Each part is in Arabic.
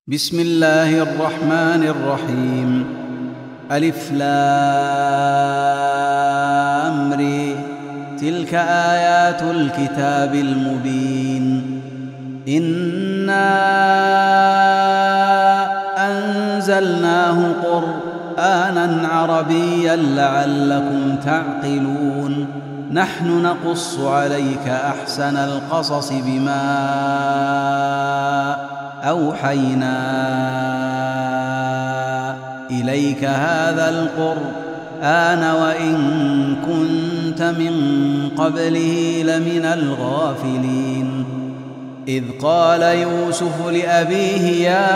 بسم الله الرحمن الرحيم. ألف لام ر. تلك آيات الكتاب المبين. إنا أنزلناه قرآنا عربيا لعلكم تعقلون. نحن نقص عليك أحسن القصص بما أوحينا إليك هذا القرآن وإن كنت من قبله لمن الغافلين. إذ قال يوسف لأبيه يا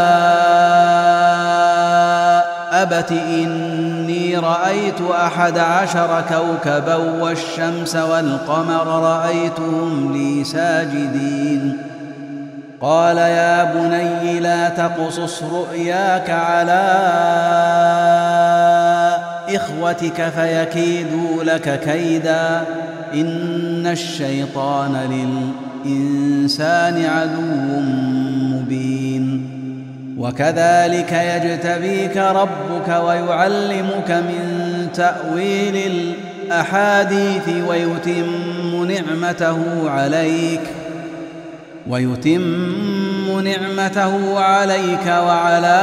أبت إني رأيت 11 كوكبا والشمس والقمر رأيتهم لي ساجدين. قال يا بني لا تقصص رؤياك على إخوتك فيكيدوا لك كيدا إن الشيطان للإنسان عدو مبين. وكذلك يجتبيك ربك ويعلمك من تأويل الأحاديث ويتم نعمته عليك وعلى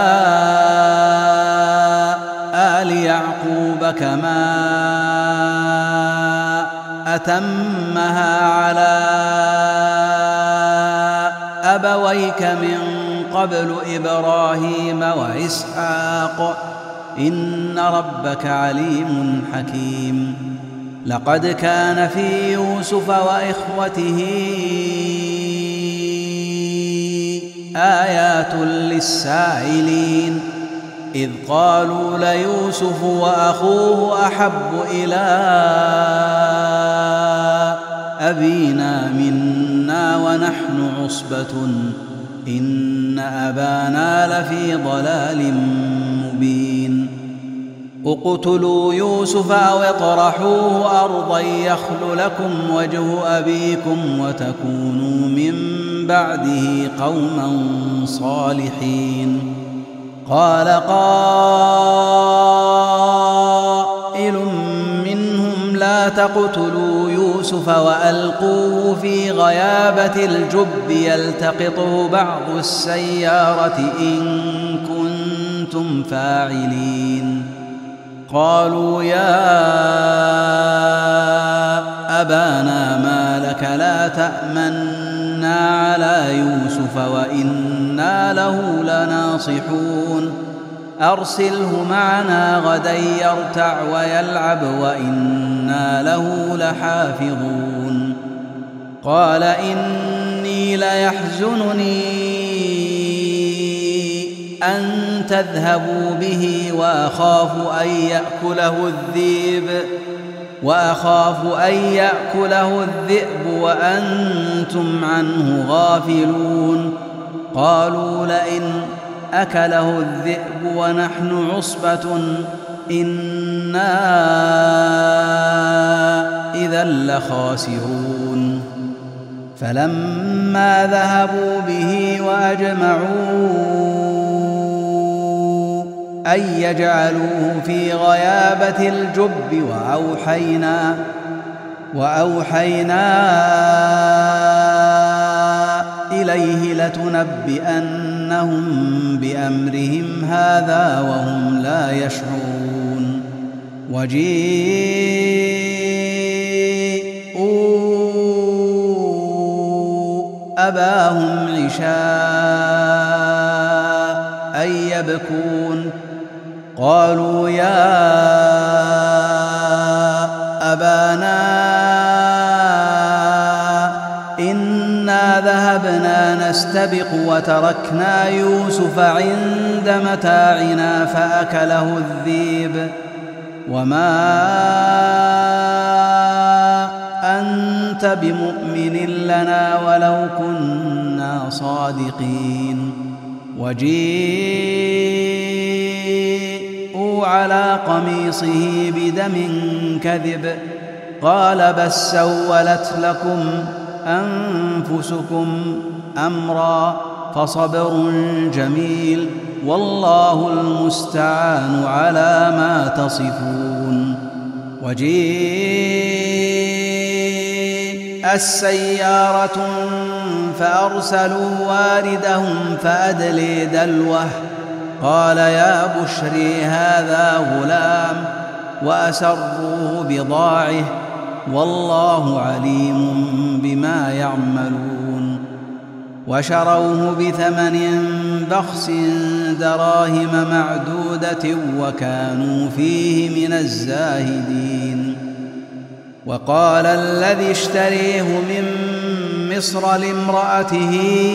آل يعقوب كما أتمها على أبويك من قبل إبراهيم وإسحاق إن ربك عليم حكيم. لقد كان في يوسف وإخوته آيات للسائلين إذ قالوا ليوسف وأخوه أحب إلى أبينا منا ونحن عصبة إن أبانا لفي ضلال مبين. اقتلوا يوسف أو اطرحوه أرضا يخل لكم وجه أبيكم وتكونوا من بعده قوما صالحين. قال قائل منهم لا تقتلوا يوسف وألقوه في غيابة الجب يلتقطه بعض السيارة إن كنتم فاعلين. قالوا يا أبانا ما لك لا تأمنا على يوسف وإنا له لناصحون. أرسله معنا غدا يرتع ويلعب وإنا له لحافظون. قال إني ليحزنني أن تذهبوا به وأخاف أن يأكله الذئب وأنتم عنه غافلون. قالوا لئن أكله الذئب ونحن عصبة إنا إذا لخاسرون. فلما ذهبوا به وأجمعوا أن يجعلوه في غيابة الجب وأوحينا إليه لتنبئنهم بأمرهم هذا وهم لا يشعرون. وجيءوا أباهم عشاء يبكون. قالوا يا أبانا إنا ذهبنا نستبق وتركنا يوسف عند متاعنا فأكله الذئب وما أنت بمؤمن لنا ولو كنا صادقين. وجيءوا على قميصه بدم كذب قال بل سولت لكم أنفسكم أمرا فصبر جميل والله المستعان على ما تصفون. وجيء السيارة فأرسلوا واردهم فأدلي دلوه قال يا بشري هذا غلام وأسروه بضاعه والله عليم بما يعملون. وشروه بثمن بخس دراهم معدودة وكانوا فيه من الزاهدين. وقال الذي اشتريه من مصر لامرأته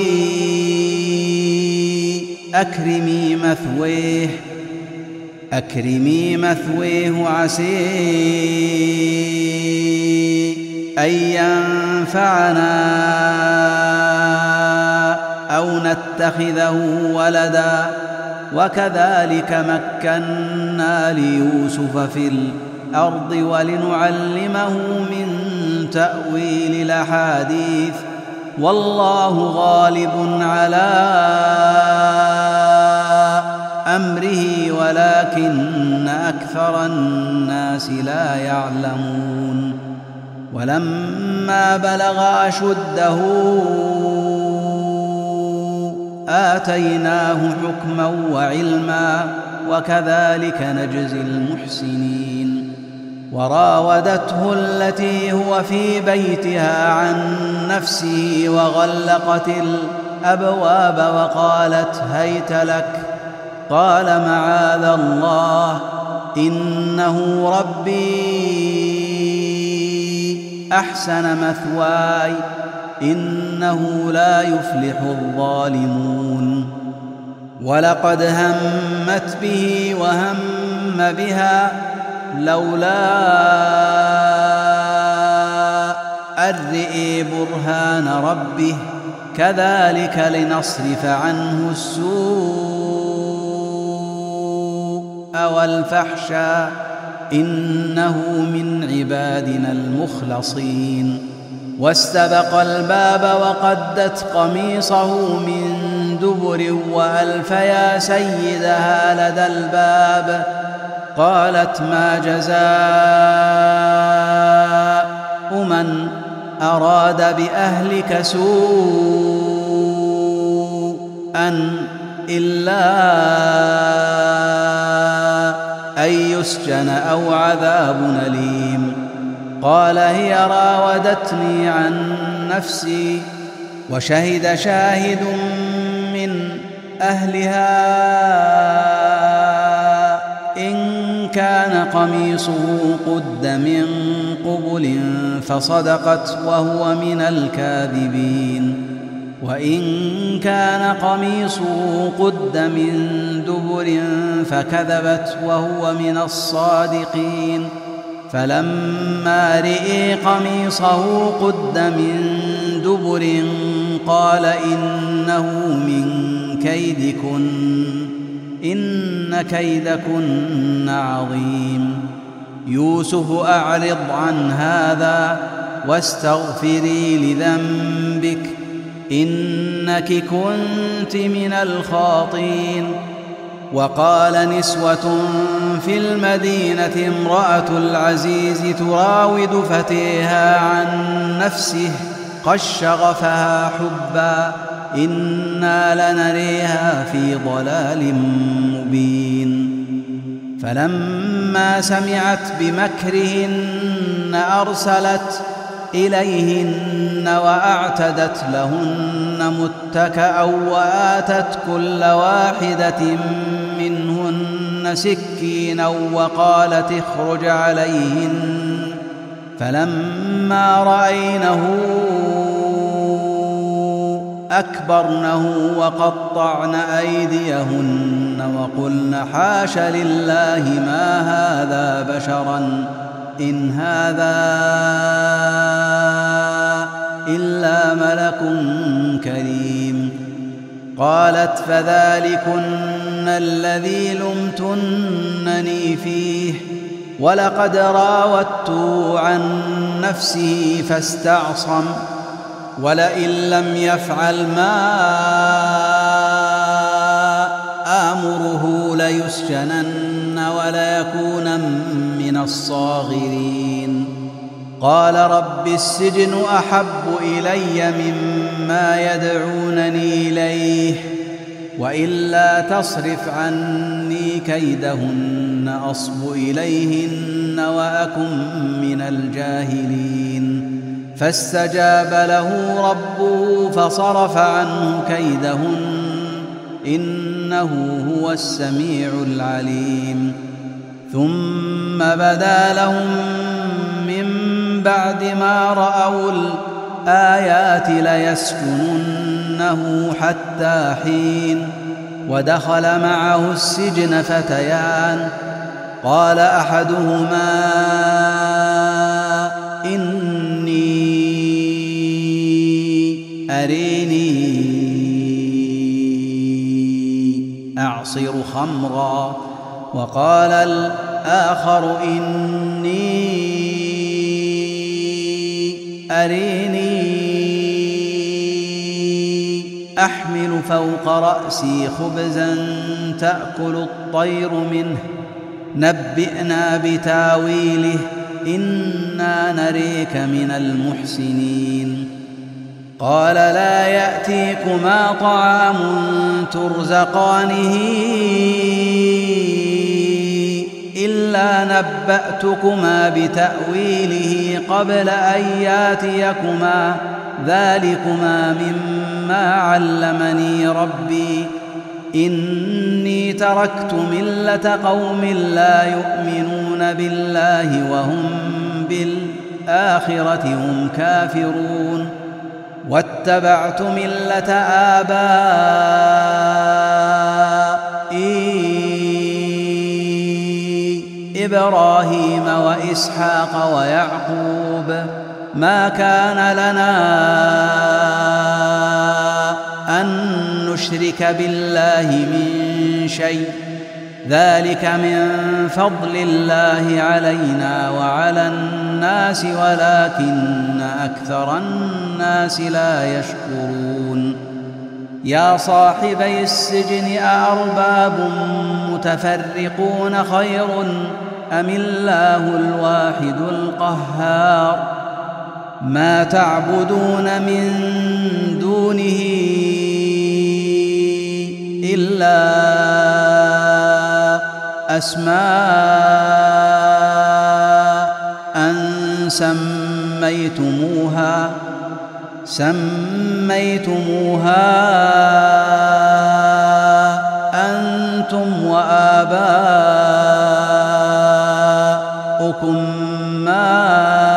أكرمي مثويه عسى أن ينفعنا أو نتخذه ولدا وكذلك مكنا ليوسف في الأرض ولنعلمه من تأويل الأحاديث والله غالب على أمره ولكن أكثر الناس لا يعلمون. ولما بلغ أشده آتيناه حكما وعلما وكذلك نجزي المحسنين. وراودته التي هو في بيتها عن نفسه وغلقت الأبواب وقالت هيت لك قال معاذ الله إنه ربي أحسن مثواي إنه لا يفلح الظالمون. ولقد همت به وهم بها لولا أن رأى برهان ربه كذلك لنصرف عنه السوء والفحشاء إنه من عبادنا المخلصين. واستبق الباب وقدت قميصه من دبر وألف يا سيدها لدى الباب قالت ما جزاء من أراد بأهلك سوءا إلا أن يسجن أو عذاب أليم. قال هي راودتني عن نفسي وشهد شاهد من أهلها إن كان قميصه قد من قبل فصدقت وهو من الكاذبين وإن كان قميصه قد من دبر فكذبت وهو من الصادقين. فلما رأى قميصه قد من دبر قال إنه من كيدكن إن كيدكن عظيم. يوسف أعرض عن هذا واستغفري لذنبك إنك كنت من الخاطئين. وقال نسوة في المدينة امرأة العزيز تراود فتيها عن نفسه قد شغفها حبا إنا لنريها في ضلال مبين. فلما سمعت بمكرهن أرسلت إليهن وأعتدت لهن متكأ وآتت كل واحدة منهن سكينا وقالت اخرج عليهن. فلما رأينه أكبرنه وقطعن أيديهن وقلن حاش لله ما هذا بشرا إن هذا إلا ملك كريم. قالت فذلكن الذي لمتنني فيه ولقد راودته عن نفسه فاستعصم ولئن لم يفعل ما ليسجنن وليكونا من الصاغرين. قال رب السجن أحب إلي مما يدعونني إليه وإلا تصرف عني كيدهن أصب إليهن وأكن من الجاهلين. فاستجاب له ربه فصرف عنه كيدهن إنه هو السميع العليم. ثم بدا لهم من بعد ما رأوا الآيات ليسجننه حتى حين. ودخل معه السجن فتيان قال أحدهما إني أريني أعصر خمرا وقال الآخر إني أريني أحمل فوق رأسي خبزا تأكل الطير منه نبئنا بتاويله إنا نريك من المحسنين. قال لا يأتيكما طعام ترزقانه إلا نبأتكما بتأويله قبل أن يأتيكما ذلكما مما علمني ربي إني تركت ملة قوم لا يؤمنون بالله وهم بالآخرة هم كافرون واتبعت ملة آبائي إبراهيم وإسحاق ويعقوب ما كان لنا أن نشرك بالله من شيء ذلك من فضل الله علينا وعلى الناس ولكن أكثر الناس لا يشكرون. يا صاحبي السجن أأرباب متفرقون خير أم الله الواحد القهار ما تعبدون من دونه إلا أسماء سميتموها أنتم وآباؤكم ما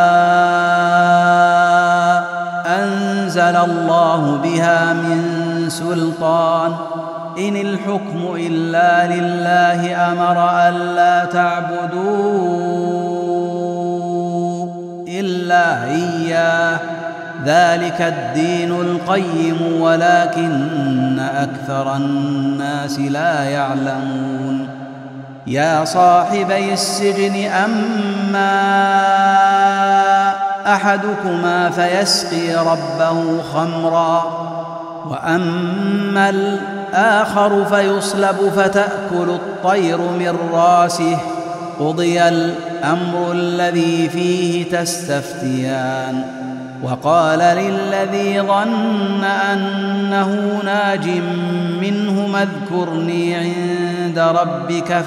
أنزل الله بها من سلطان إن الحكم إلا لله أمر ألا تعبدوا إلا إياه ذلك الدين القيم ولكن أكثر الناس لا يعلمون. يا صاحبي السجن أما أحدكما فيسقي ربه خمرا وأما الآخر فيصلب فتأكل الطير من راسه قضي الأمر الذي فيه تستفتيان. وقال للذي ظن أنه ناج منهما اذكرني عند ربك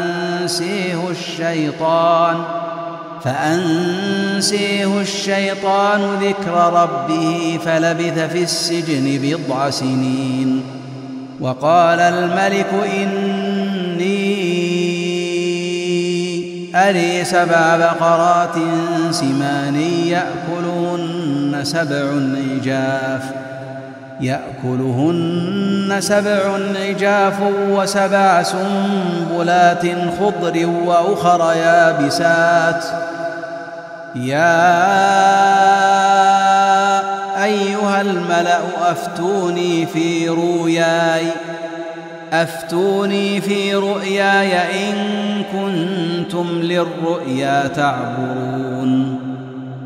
فأنسيه الشيطان ذكر ربه فلبث في السجن 9 سنين. وقال الملك إني أري 7 بقرات سمان يأكلهن 7 عجاف و7 سنبلات خضر وأخر يابسات. يا أيها الملأ أفتوني في رؤياي إن كنتم للرؤيا تعبرون.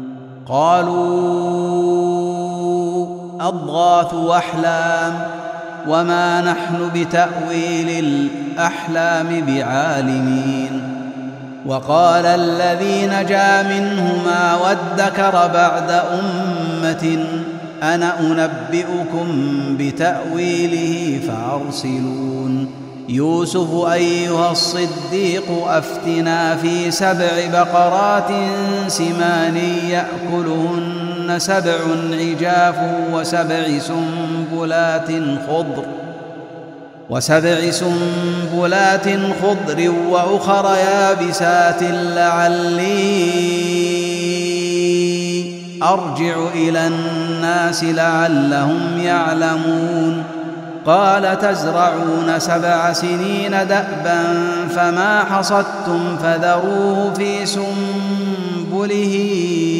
قالوا أضغاث أحلام وما نحن بتأويل الأحلام بعالمين. وقال الذي نجا منهما وادكر بعد أمة أنا أنبئكم بتأويله فأرسلون. يوسف أيها الصديق أفتنا في 7 بقرات سمان يأكلهن 7 عجاف وسبع سنبلات خضر وأخر يابسات لعلي أرجع إلى الناس لعلهم يعلمون. قال تزرعون 7 سنين دأبا فما حصدتم فذروه في سنبله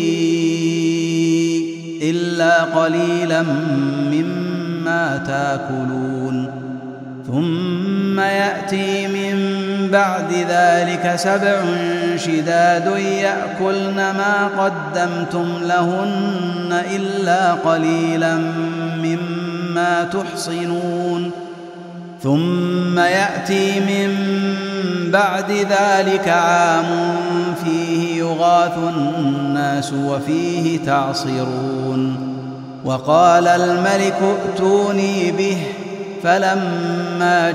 إلا قليلا مما تاكلون. ثم يأتي من بعد ذلك 7 شداد يأكلن ما قدمتم لهن إلا قليلا مما تحصنون. ثم يأتي من بعد ذلك عام فيه يغاث الناس وفيه تعصرون. وقال الملك ائتوني به فلما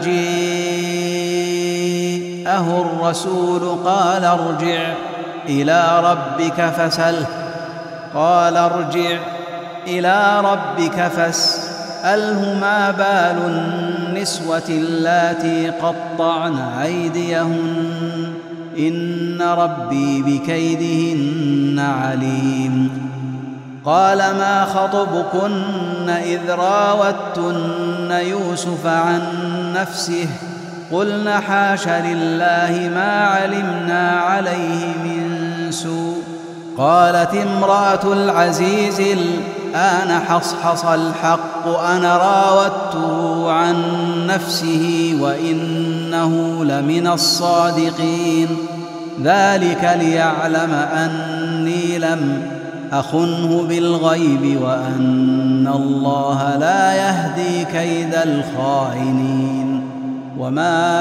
جاءه الرسول قال ارجع إلى ربك فاسأله ما بال النسوة اللاتي قطعن أيديهن إن ربي بكيدهن عليم. قال ما خطبكن إذ راوتن يوسف عن نفسه قلن حاش لله ما علمنا عليه من سوء. قالت امرأة العزيز الآن حصحص الحق أنا راودته عن نفسه وإنه لمن الصادقين. ذلك ليعلم أني لم أخنه بالغيب وأن الله لا يهدي كيد الخائنين. وما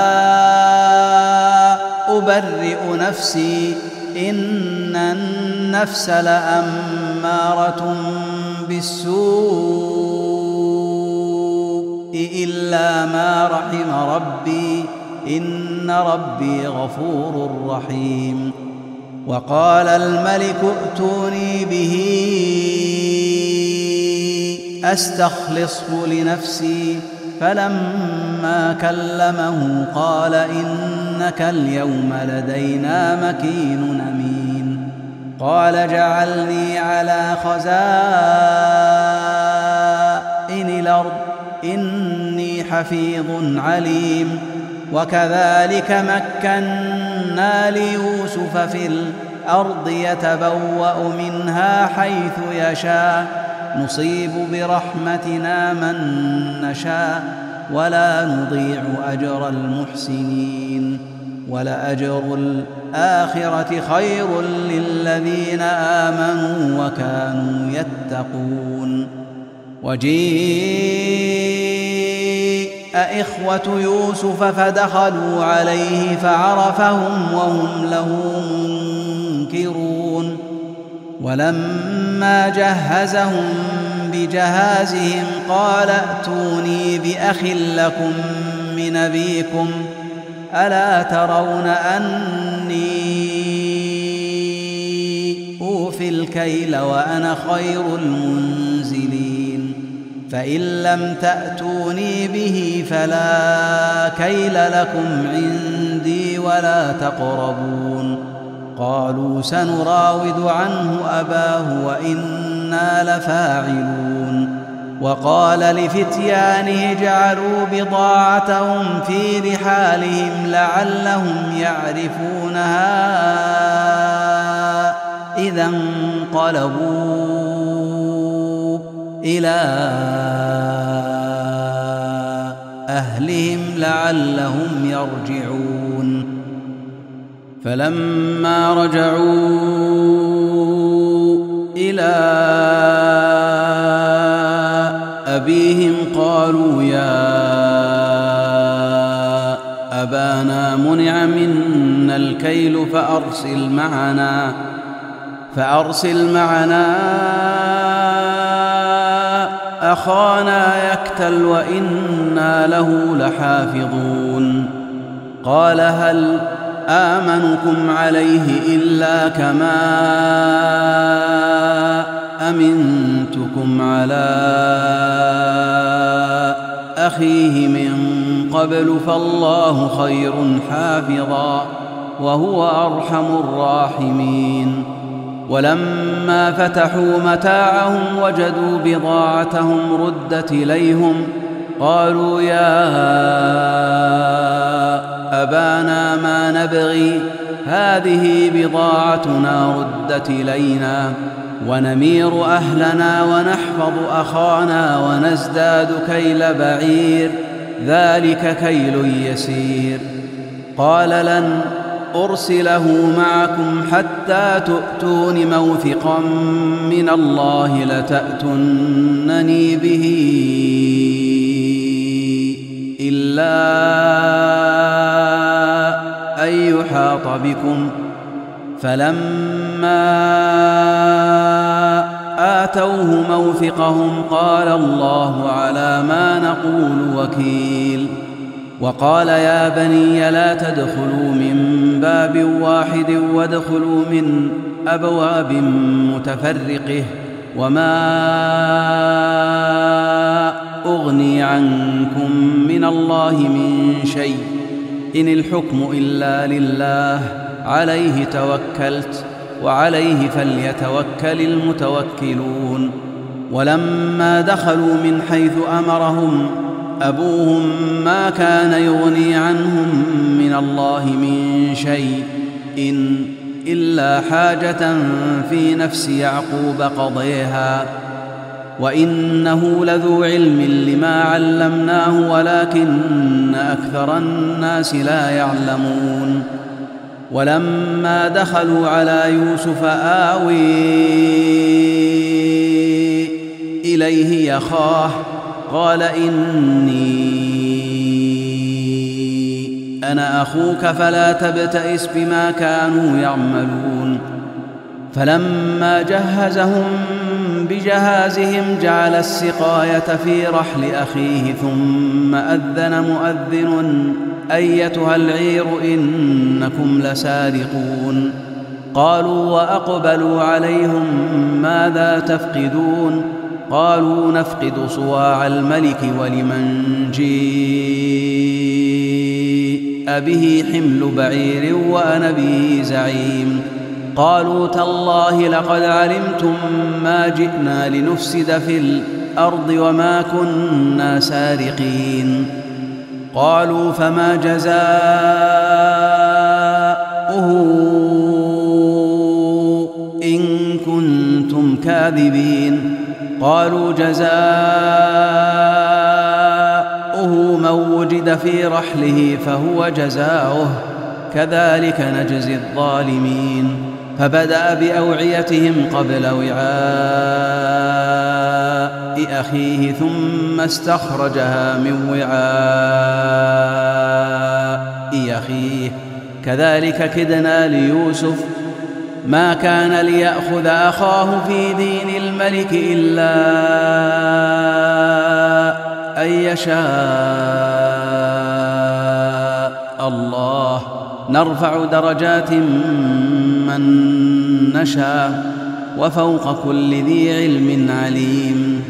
أبرئ نفسي إن النفس لأمارة بالسوء إلا ما رحم ربي إن ربي غفور رحيم. وقال الملك ائتوني به أستخلصه لنفسي فلما كلمه قال إنك اليوم لدينا مكين أمين. قال اجعلني على خزائن الأرض إني حفيظ عليم. وكذلك مكنا ليوسف في الأرض يتبوأ منها حيث يشاء نصيب برحمتنا من نشاء ولا نضيع أجر المحسنين. ولأجر الآخرة خير للذين آمنوا وكانوا يتقون. وجيء إخوة يوسف فدخلوا عليه فعرفهم وهم له منكرون. ولما جهزهم بجهازهم قال ائتوني بأخ لكم من أبيكم ألا ترون أني أوفي الكيل وأنا خير المنزلين. فإن لم تأتوني به فلا كيل لكم عندي ولا تقربون. قالوا سنراود عنه أباه وإنا لفاعلون. وقال لفتيانه اجعلوا بضاعتهم في رحالهم لعلهم يعرفونها إذا انقلبوا إلى أهلهم لعلهم يرجعون. فلما رجعوا إلى أبيهم قالوا يا أبانا منع منا الكيل فأرسل معنا أخانا يكتل وإنا له لحافظون. قال هل آمنكم عليه إلا كما أمنتكم على أخيه من قبل فالله خير حافظا وهو أرحم الراحمين. ولما فتحوا متاعهم وجدوا بضاعتهم ردت إليهم قالوا يا أبانا ما نبغي هذه بضاعتنا ردت إلينا ونمير أهلنا ونحفظ أخانا ونزداد كيل بعير ذلك كيل يسير. قال لن أرسله معكم حتى تؤتون موثقا من الله لتأتونني به إلا أن يحاط بكم. فلما آتوه موثقهم قال الله على ما نقول وكيل. وقال يا بني لا تدخلوا من باب واحد وادخلوا من أبواب متفرقة وما أغني عنكم من الله من شيء إن الحكم إلا لله عليه توكلت وعليه فليتوكل المتوكلون. ولما دخلوا من حيث أمرهم أبوهم ما كان يغني عنهم من الله من شيء إلا حاجة في نفس يعقوب قضيها وإنه لذو علم لما علمناه ولكن أكثر الناس لا يعلمون. ولما دخلوا على يوسف آوي إليه يخاه قال إني أنا أخوك فلا تبتئس بما كانوا يعملون. فلما جهزهم بجهازهم جعل السقاية في رحل أخيه ثم أذن مؤذن أيتها العير إنكم لسارقون. قالوا وأقبلوا عليهم ماذا تفقدون قالوا نفقد صواع الملك ولمن جيء به حمل بعير وأنا به زعيم. قالوا تالله لقد علمتم ما جئنا لنفسد في الأرض وما كنا سارقين. قالوا فما جزاؤه إن كنتم كاذبين. قالوا جزاؤه من وجد في رحله فهو جزاؤه كذلك نجزي الظالمين. فبدأ بأوعيتهم قبل وعاء أخيه ثم استخرجها من وعاء أخيه كذلك كدنا ليوسف ما كان ليأخذ أخاه في دين الملك إلا أن يشاء الله نرفع درجات من نشاء وفوق كل ذي علم عليم.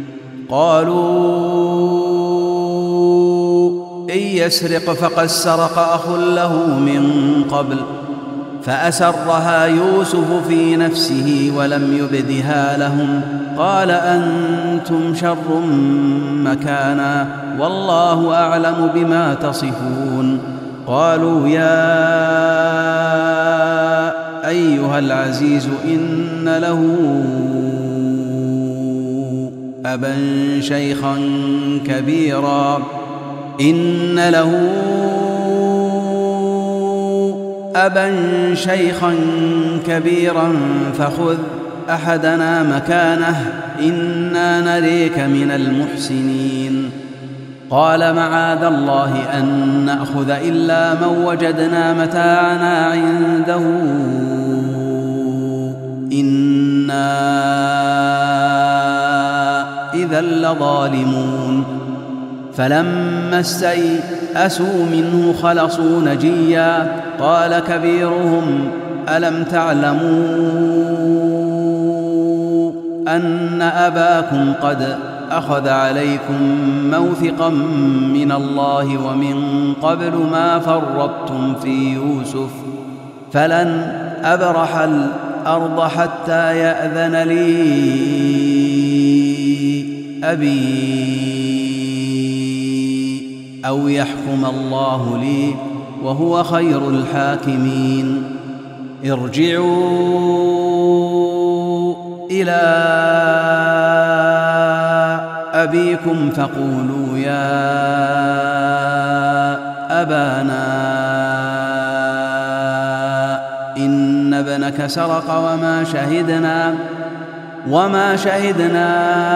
قالوا إن يسرق فقد سرق أخ له من قبل فأسرها يوسف في نفسه ولم يبدها لهم قال أنتم شر مكانا والله أعلم بما تصفون. قالوا يا أيها العزيز إن له أبا شيخا كبيرا فخذ أحدنا مكانه إنا نريك من المحسنين. قال معاذ الله أن نأخذ إلا من وجدنا متاعنا عنده إنا إذا لظالمون. فلما استيئسوا منه خلصوا نجيا قال كبيرهم ألم تعلموا أن أباكم قد أخذ عليكم موثقا من الله ومن قبل ما فرطتم في يوسف فلن أبرح الأرض حتى يأذن لي أبي أو يحكم الله لي وهو خير الحاكمين. ارجعوا إلى أبيكم فقولوا يا أبانا إن ابنك سرق وما شهدنا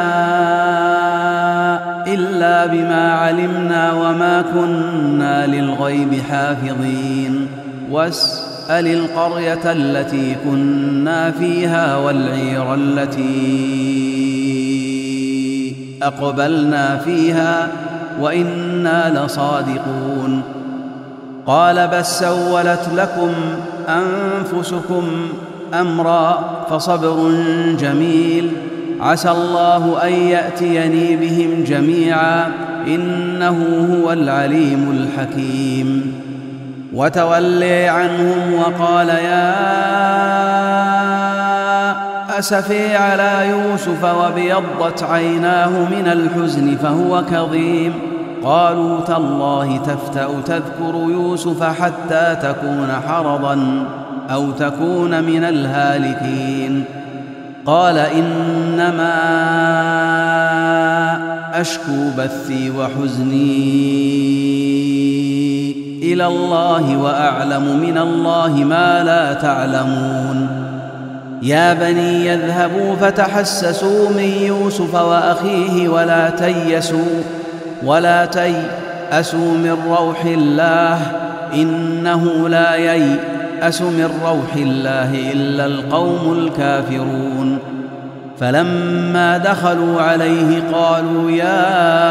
إلا بما علمنا وما كنا للغيب حافظين. واسأل القرية التي كنا فيها والعير التي أقبلنا فيها وإنا لصادقون. قال بل سولت لكم أنفسكم أمرا فصبر جميل عسى الله أن يأتيني بهم جميعا إنه هو العليم الحكيم. وتولي عنهم وقال يا أسفي على يوسف وابيضت عيناه من الحزن فهو كظيم. قالوا تالله تفتأ تذكر يوسف حتى تكون حرضا أو تكون من الهالكين. قال إنما أشكو بثي وحزني إلى الله وأعلم من الله ما لا تعلمون. يا بني يذهبوا فتحسسوا من يوسف وأخيه ولا تيأسوا من روح الله إنه لا ييأس من روح الله إلا القوم الكافرون. فلما دخلوا عليه قالوا يا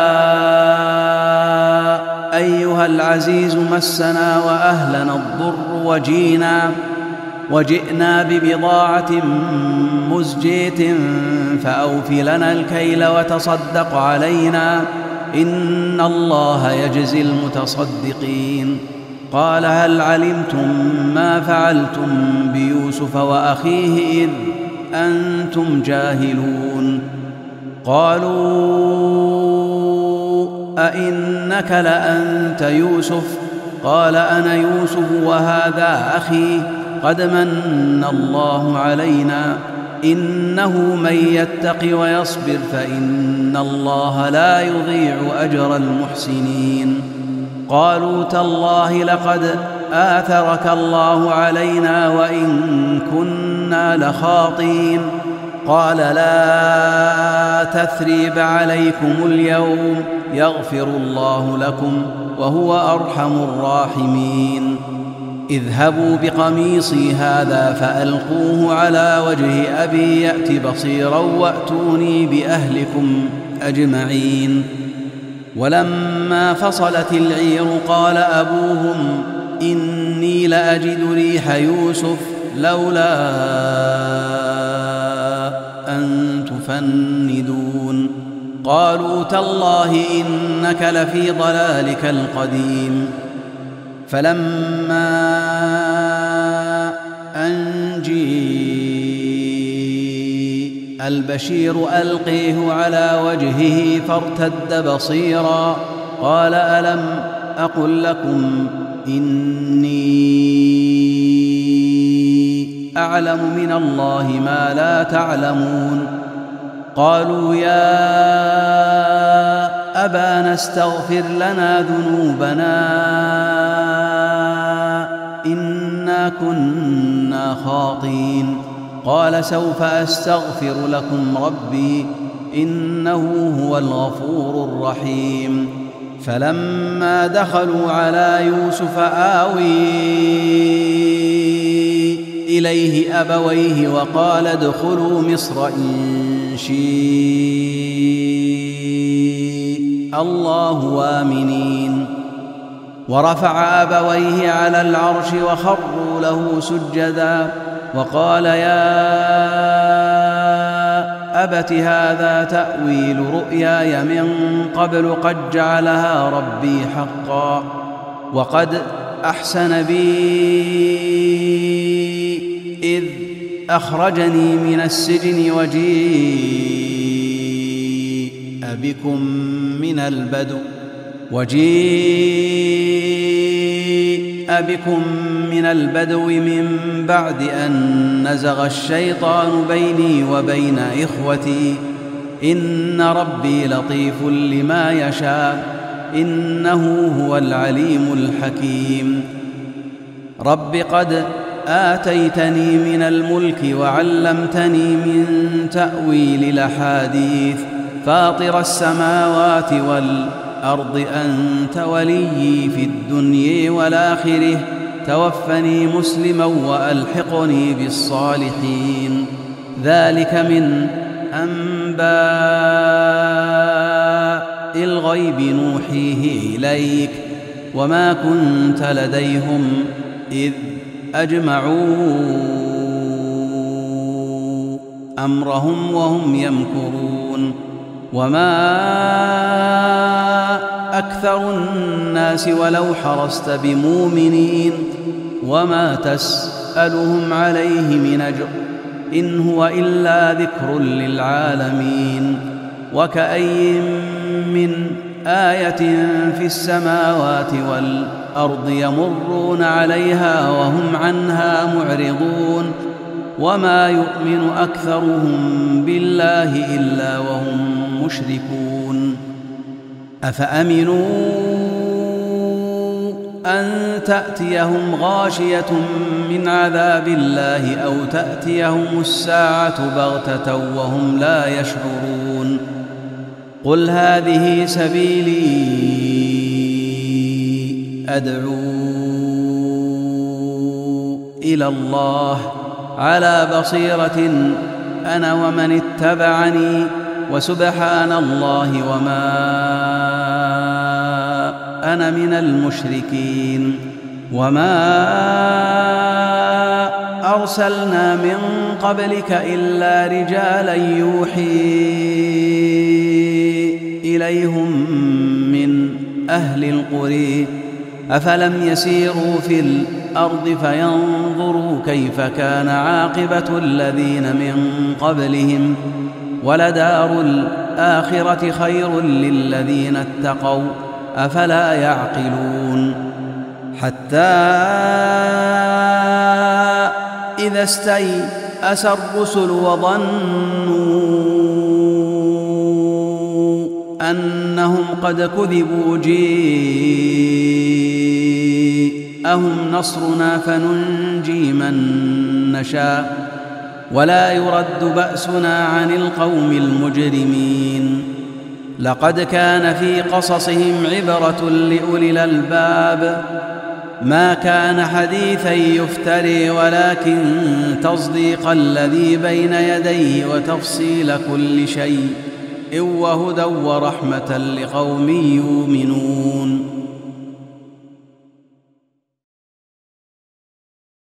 أيها العزيز مسنا وأهلنا الضر وجئنا ببضاعة مزجاة فأوف لنا الكيل وتصدق علينا إن الله يجزي المتصدقين. قال هل علمتم ما فعلتم بيوسف وأخيه إذ أنتم جاهلون؟ قالوا أئنك لأنت يوسف؟ قال أنا يوسف وهذا أخي قد من الله علينا إنه من يتق ويصبر فإن الله لا يضيع أجر المحسنين. قالوا تالله لقد آثرك الله علينا وإن كنا لخاطئين. قال لا تثريب عليكم اليوم يغفر الله لكم وهو أرحم الراحمين. اذهبوا بقميصي هذا فألقوه على وجه أبي يأت بصيرا وأتوني بأهلكم أجمعين. ولما فصلت العير قال أبوهم إني لأجد ريح يوسف لولا أن تفندون. قالوا تالله إنك لفي ضلالك القديم. فلما أن جيء البشير ألقيه على وجهه فارتد بصيرا قال ألم أقل لكم إني أعلم من الله ما لا تعلمون؟ قالوا يا أبانا استغفر لنا ذنوبنا إنا كنا خاطئين. قال سوف أستغفر لكم ربي إنه هو الغفور الرحيم. فلما دخلوا على يوسف آوي إليه أبويه وقال ادخلوا مصر إن شاء الله آمنين. ورفع أبويه على العرش وخروا له سجدا وقال يا أبت هذا تأويل رؤياي من قبل قد جعلها ربي حقا وقد أحسن بي إذ أخرجني من السجن وجيء بكم من البدو من بعد أن نزغ الشيطان بيني وبين إخوتي إن ربي لطيف لما يشاء إنه هو العليم الحكيم. رب قد آتيتني من الملك وعلمتني من تأويل الأحاديث فاطر السماوات والأرض أنت وليي في الدنيا والآخرة توفني مسلما وألحقني بالصالحين. ذلك من أنباء الغيب نوحيه إليك وما كنت لديهم إذ أجمعوا أمرهم وهم يمكرون. وما أكثر الناس ولو حرصت بمؤمنين وما تسألهم عليه من أجر إن هو إلا ذكر للعالمين. وكأي من آية في السماوات والأرض يمرون عليها وهم عنها معرضون وما يؤمن أكثرهم بالله إلا وهم مشركون. أفأمنوا أن تأتيهم غاشية من عذاب الله أو تأتيهم الساعة بغتة وهم لا يشعرون. قل هذه سبيلي أدعو إلى الله على بصيرة أنا ومن اتبعني وسبحان الله وما أنا من المشركين. وما أرسلنا من قبلك إلا رجالا يوحي إليهم من أهل القرى أفلم يسيروا في الأرض فينظروا كيف كان عاقبة الذين من قبلهم ولدار الآخرة خير للذين اتقوا أفلا يعقلون. حتى إذا استيأس الرسل وظنوا أنهم قد كذبوا جاءهم نصرنا فننجي من نشاء ولا يرد بأسنا عن القوم المجرمين. لقد كان في قصصهم عبرة لأولي الألباب ما كان حديثا يفتري ولكن تصديق الذي بين يديه وتفصيل كل شيء وهدى ورحمة لقوم يؤمنون.